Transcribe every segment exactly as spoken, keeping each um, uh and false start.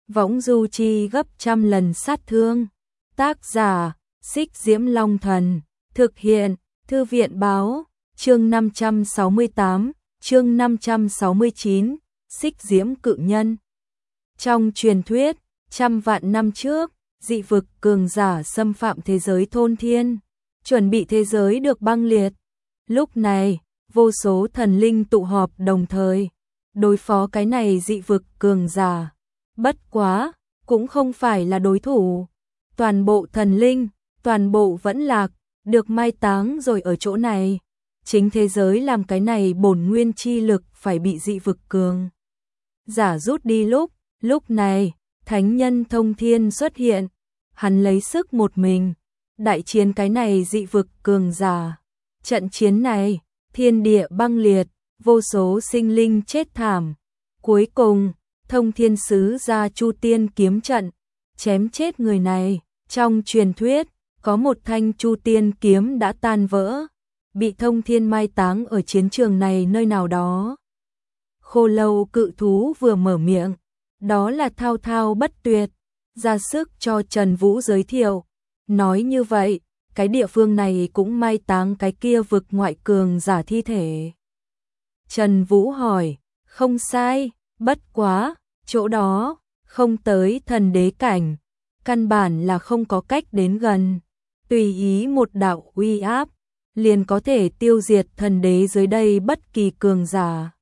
võng du chi gấp trăm lần sát thương. Tác giả, Xích Diễm Long Thần, thực hiện, Thư viện Báo, chương năm trăm sáu mươi tám, chương năm trăm sáu mươi chín, Xích Diễm Cự Nhân. Trong truyền thuyết, trăm vạn năm trước, dị vực cường giả xâm phạm thế giới thôn thiên, chuẩn bị thế giới được băng liệt. Lúc này, vô số thần linh tụ họp đồng thời, đối phó cái này dị vực cường giả. Bất quá, cũng không phải là đối thủ. Toàn bộ thần linh, toàn bộ vẫn lạc, được mai táng rồi ở chỗ này. Chính thế giới làm cái này bổn nguyên chi lực phải bị dị vực cường giả rút đi lúc, lúc này, thánh nhân thông thiên xuất hiện. Hắn lấy sức một mình, đại chiến cái này dị vực cường giả. Trận chiến này, thiên địa băng liệt, vô số sinh linh chết thảm. Cuối cùng, thông thiên sứ ra Chu Tiên kiếm trận, chém chết người này. Trong truyền thuyết, có một thanh Chu Tiên kiếm đã tan vỡ, bị thông thiên mai táng ở chiến trường này nơi nào đó. Khô Lâu cự thú vừa mở miệng, đó là thao thao bất tuyệt, ra sức cho Trần Vũ giới thiệu. Nói như vậy, cái địa phương này cũng mai táng cái kia vực ngoại cường giả thi thể. Trần Vũ hỏi, không sai, bất quá, chỗ đó, không tới thần đế cảnh, căn bản là không có cách đến gần. Tùy ý một đạo uy áp, liền có thể tiêu diệt thần đế dưới đây bất kỳ cường giả.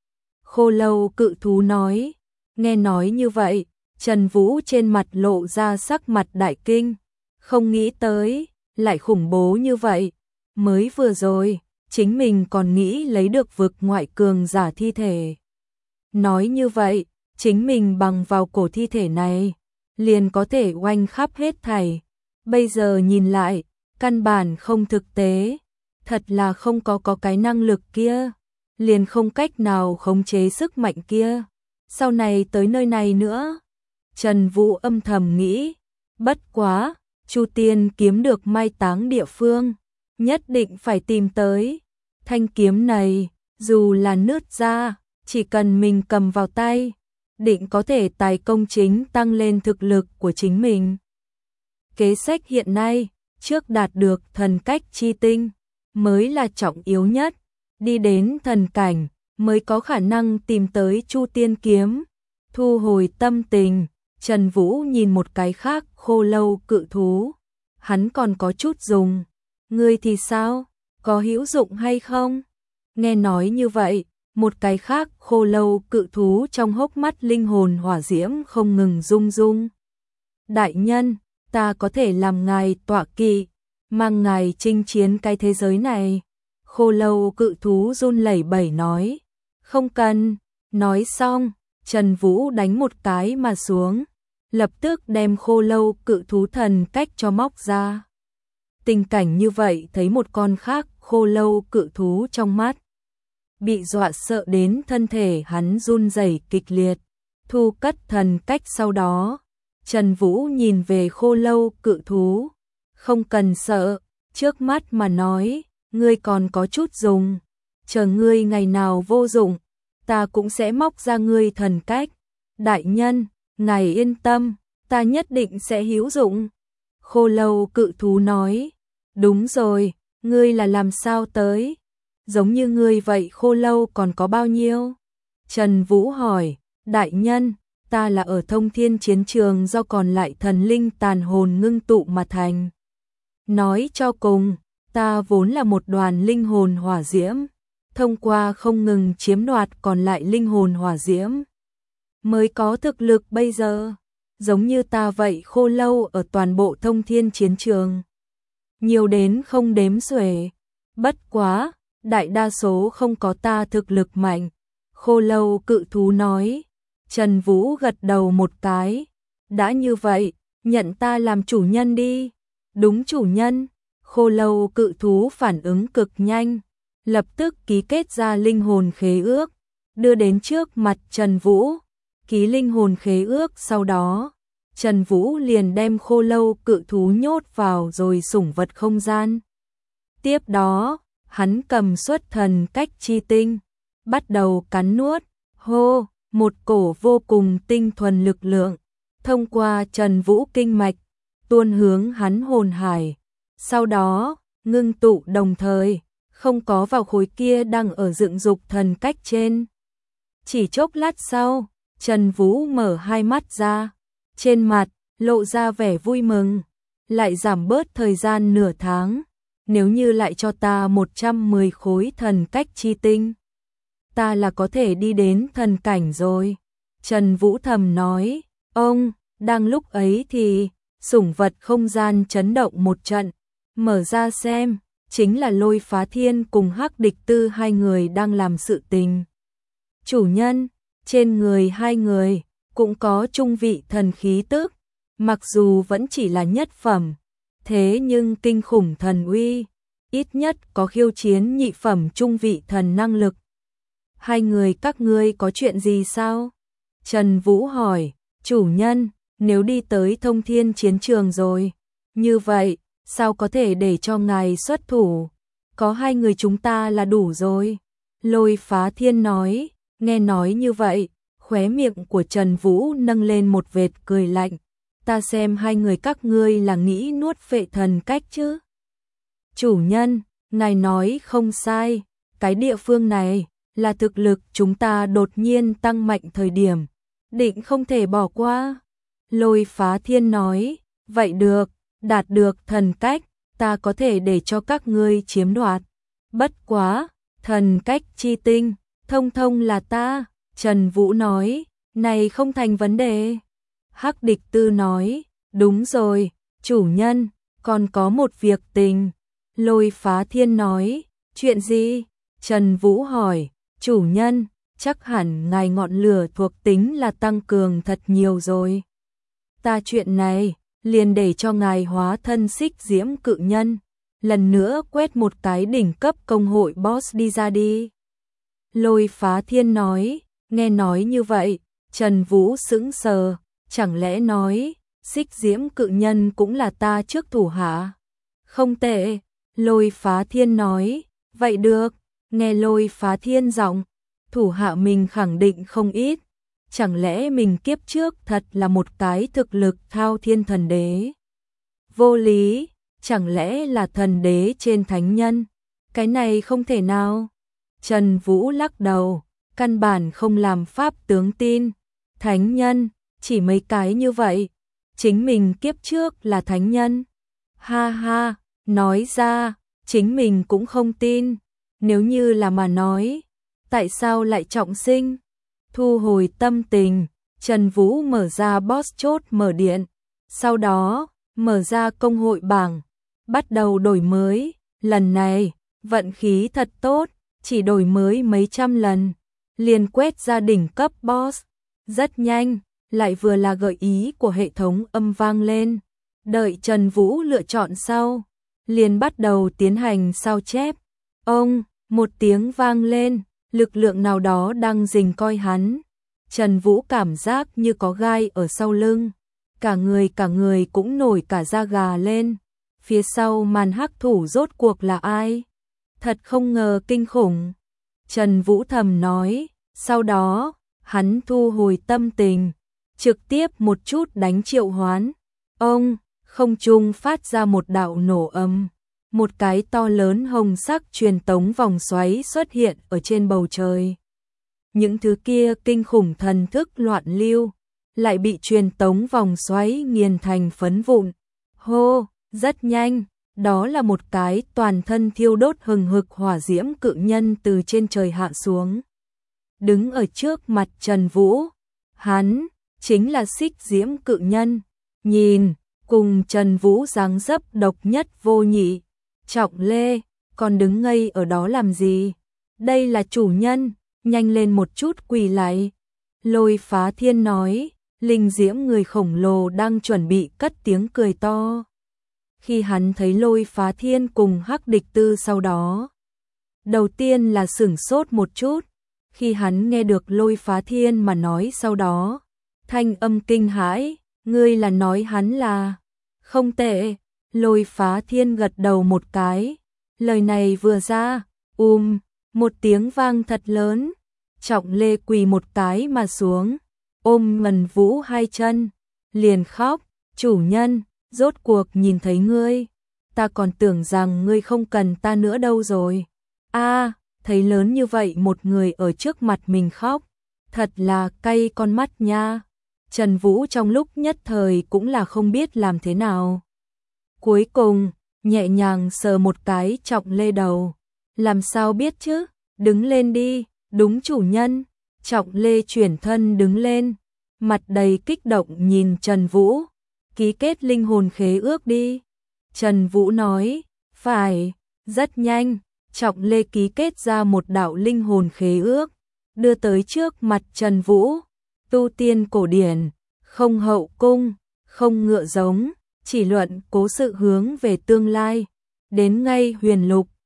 Khô Lâu cự thú nói, nghe nói như vậy, Trần Vũ trên mặt lộ ra sắc mặt đại kinh, không nghĩ tới, lại khủng bố như vậy. Mới vừa rồi, chính mình còn nghĩ lấy được vực ngoại cường giả thi thể. Nói như vậy, chính mình bằng vào cổ thi thể này, liền có thể oanh khắp hết thảy. Bây giờ nhìn lại, căn bản không thực tế, thật là không có có cái năng lực kia, liền không cách nào khống chế sức mạnh kia. Sau này tới nơi này nữa, Trần Vũ âm thầm nghĩ, bất quá, Chu Tiên kiếm được mai táng địa phương, nhất định phải tìm tới. Thanh kiếm này, dù là nứt ra, chỉ cần mình cầm vào tay, định có thể tài công chính tăng lên thực lực của chính mình. Kế sách hiện nay, trước đạt được thần cách chi tinh, mới là trọng yếu nhất. Đi đến thần cảnh, mới có khả năng tìm tới Chu Tiên kiếm. Thu hồi tâm tình, Trần Vũ nhìn một cái khác Khô Lâu cự thú. Hắn còn có chút dùng. Ngươi thì sao? Có hữu dụng hay không? Nghe nói như vậy, một cái khác Khô Lâu cự thú trong hốc mắt linh hồn hỏa diễm không ngừng rung rung. Đại nhân, ta có thể làm ngài tọa kỵ, mang ngài chinh chiến cái thế giới này. Khô Lâu cự thú run lẩy bẩy nói. Không cần. Nói xong, Trần Vũ đánh một cái mà xuống, lập tức đem Khô Lâu cự thú thần cách cho móc ra. Tình cảnh như vậy thấy một con khác Khô Lâu cự thú trong mắt, bị dọa sợ đến thân thể hắn run rẩy kịch liệt. Thu cất thần cách sau đó, Trần Vũ nhìn về Khô Lâu cự thú. Không cần sợ, trước mắt mà nói, ngươi còn có chút dùng. Chờ ngươi ngày nào vô dụng, ta cũng sẽ móc ra ngươi thần cách. Đại nhân, ngài yên tâm, ta nhất định sẽ hữu dụng. Khô Lâu cự thú nói. Đúng rồi, ngươi là làm sao tới? Giống như ngươi vậy Khô Lâu còn có bao nhiêu? Trần Vũ hỏi. Đại nhân, ta là ở thông thiên chiến trường do còn lại thần linh tàn hồn ngưng tụ mà thành. Nói cho cùng, ta vốn là một đoàn linh hồn hỏa diễm, thông qua không ngừng chiếm đoạt còn lại linh hồn hỏa diễm, mới có thực lực bây giờ. Giống như ta vậy Khô Lâu ở toàn bộ thông thiên chiến trường, nhiều đến không đếm xuể. Bất quá, đại đa số không có ta thực lực mạnh. Khô Lâu cự thú nói. Trần Vũ gật đầu một cái. Đã như vậy, nhận ta làm chủ nhân đi. Đúng chủ nhân. Khô Lâu cự thú phản ứng cực nhanh, lập tức ký kết ra linh hồn khế ước, đưa đến trước mặt Trần Vũ. Ký linh hồn khế ước sau đó, Trần Vũ liền đem Khô Lâu cự thú nhốt vào rồi sủng vật không gian. Tiếp đó, hắn cầm xuất thần cách chi tinh, bắt đầu cắn nuốt. Hô, một cổ vô cùng tinh thuần lực lượng thông qua Trần Vũ kinh mạch, tuôn hướng hắn hồn hải. Sau đó, ngưng tụ đồng thời, không có vào khối kia đang ở dựng dục thần cách trên. Chỉ chốc lát sau, Trần Vũ mở hai mắt ra, trên mặt lộ ra vẻ vui mừng, lại giảm bớt thời gian nửa tháng, nếu như lại cho ta một trăm mười khối thần cách chi tinh, ta là có thể đi đến thần cảnh rồi. Trần Vũ thầm nói, ông, đang lúc ấy thì, sủng vật không gian chấn động một trận, mở ra xem, chính là Lôi Phá Thiên cùng Hắc Địch Tư hai người đang làm sự tình. Chủ nhân, trên người hai người, cũng có trung vị thần khí tức, mặc dù vẫn chỉ là nhất phẩm, thế nhưng kinh khủng thần uy, ít nhất có khiêu chiến nhị phẩm trung vị thần năng lực. Hai người các ngươi có chuyện gì sao? Trần Vũ hỏi, chủ nhân, nếu đi tới Thông Thiên chiến trường rồi, như vậy, sao có thể để cho ngài xuất thủ? Có hai người chúng ta là đủ rồi. Lôi Phá Thiên nói, nghe nói như vậy, khóe miệng của Trần Vũ nâng lên một vệt cười lạnh. Ta xem hai người các ngươi là nghĩ nuốt phệ thần cách chứ? Chủ nhân, ngài nói không sai, cái địa phương này là thực lực chúng ta đột nhiên tăng mạnh thời điểm, định không thể bỏ qua. Lôi Phá Thiên nói, vậy được, đạt được thần cách, ta có thể để cho các ngươi chiếm đoạt. Bất quá, thần cách chi tinh, thông thông là ta. Trần Vũ nói, này không thành vấn đề. Hắc Địch Tư nói, đúng rồi, chủ nhân, còn có một việc tình. Lôi Phá Thiên nói, chuyện gì? Trần Vũ hỏi, chủ nhân, chắc hẳn ngài ngọn lửa thuộc tính là tăng cường thật nhiều rồi. Ta chuyện này, liền để cho ngài hóa thân Xích Diễm Cự Nhân, lần nữa quét một cái đỉnh cấp công hội boss đi ra đi. Lôi Phá Thiên nói, nghe nói như vậy, Trần Vũ sững sờ, chẳng lẽ nói, Xích Diễm Cự Nhân cũng là ta trước thủ hạ? Không tệ, Lôi Phá Thiên nói, vậy được, nghe Lôi Phá Thiên giọng, thủ hạ mình khẳng định không ít, chẳng lẽ mình kiếp trước thật là một cái thực lực thao thiên thần đế? Vô lý, chẳng lẽ là thần đế trên thánh nhân? Cái này không thể nào. Trần Vũ lắc đầu, căn bản không làm pháp tướng tin. Thánh nhân, chỉ mấy cái như vậy, chính mình kiếp trước là thánh nhân. Ha ha, nói ra, chính mình cũng không tin. Nếu như là mà nói, tại sao lại trọng sinh? Thu hồi tâm tình, Trần Vũ mở ra boss chốt mở điện, sau đó mở ra công hội bảng, bắt đầu đổi mới. Lần này, vận khí thật tốt, chỉ đổi mới mấy trăm lần, liền quét ra đỉnh cấp boss. Rất nhanh, lại vừa là gợi ý của hệ thống âm vang lên. Đợi Trần Vũ lựa chọn sau, liền bắt đầu tiến hành sao chép. Ông, một tiếng vang lên, lực lượng nào đó đang rình coi hắn. Trần Vũ cảm giác như có gai ở sau lưng, cả người cả người cũng nổi cả da gà lên. Phía sau màn hắc thủ rốt cuộc là ai? Thật không ngờ kinh khủng. Trần Vũ thầm nói, sau đó, hắn thu hồi tâm tình, trực tiếp một chút đánh triệu hoán. Ông, không trung phát ra một đạo nổ âm, một cái to lớn hồng sắc truyền tống vòng xoáy xuất hiện ở trên bầu trời. Những thứ kia kinh khủng thần thức loạn lưu, lại bị truyền tống vòng xoáy nghiền thành phấn vụn. Hô, rất nhanh, đó là một cái toàn thân thiêu đốt hừng hực hỏa diễm cự nhân từ trên trời hạ xuống. Đứng ở trước mặt Trần Vũ, hắn chính là Xích Diễm Cự Nhân. Nhìn, cùng Trần Vũ dáng dấp độc nhất vô nhị. Trọng Lê, còn đứng ngây ở đó làm gì? Đây là chủ nhân, nhanh lên một chút quỳ lại. Lôi Phá Thiên nói, linh diễm người khổng lồ đang chuẩn bị cất tiếng cười to. Khi hắn thấy Lôi Phá Thiên cùng Hắc Địch Tư sau đó, đầu tiên là sửng sốt một chút. Khi hắn nghe được Lôi Phá Thiên mà nói sau đó, thanh âm kinh hãi, ngươi là nói hắn là... Không tệ. Lôi Phá Thiên gật đầu một cái. Lời này vừa ra, um, một tiếng vang thật lớn. Trọng Lê quỳ một cái mà xuống, ôm Ngân Vũ hai chân, liền khóc, chủ nhân, rốt cuộc nhìn thấy ngươi, ta còn tưởng rằng ngươi không cần ta nữa đâu rồi. A, thấy lớn như vậy một người ở trước mặt mình khóc, thật là cay con mắt nha. Trần Vũ trong lúc nhất thời cũng là không biết làm thế nào. Cuối cùng, nhẹ nhàng sờ một cái Trọng Lê đầu. Làm sao biết chứ, đứng lên đi, đúng chủ nhân. Trọng Lê chuyển thân đứng lên, mặt đầy kích động nhìn Trần Vũ. Ký kết linh hồn khế ước đi. Trần Vũ nói, phải, rất nhanh. Trọng Lê ký kết ra một đạo linh hồn khế ước, đưa tới trước mặt Trần Vũ. Tu tiên cổ điển, không hậu cung, không ngựa giống, chỉ luận cố sự hướng về tương lai. Đến ngay huyền lục,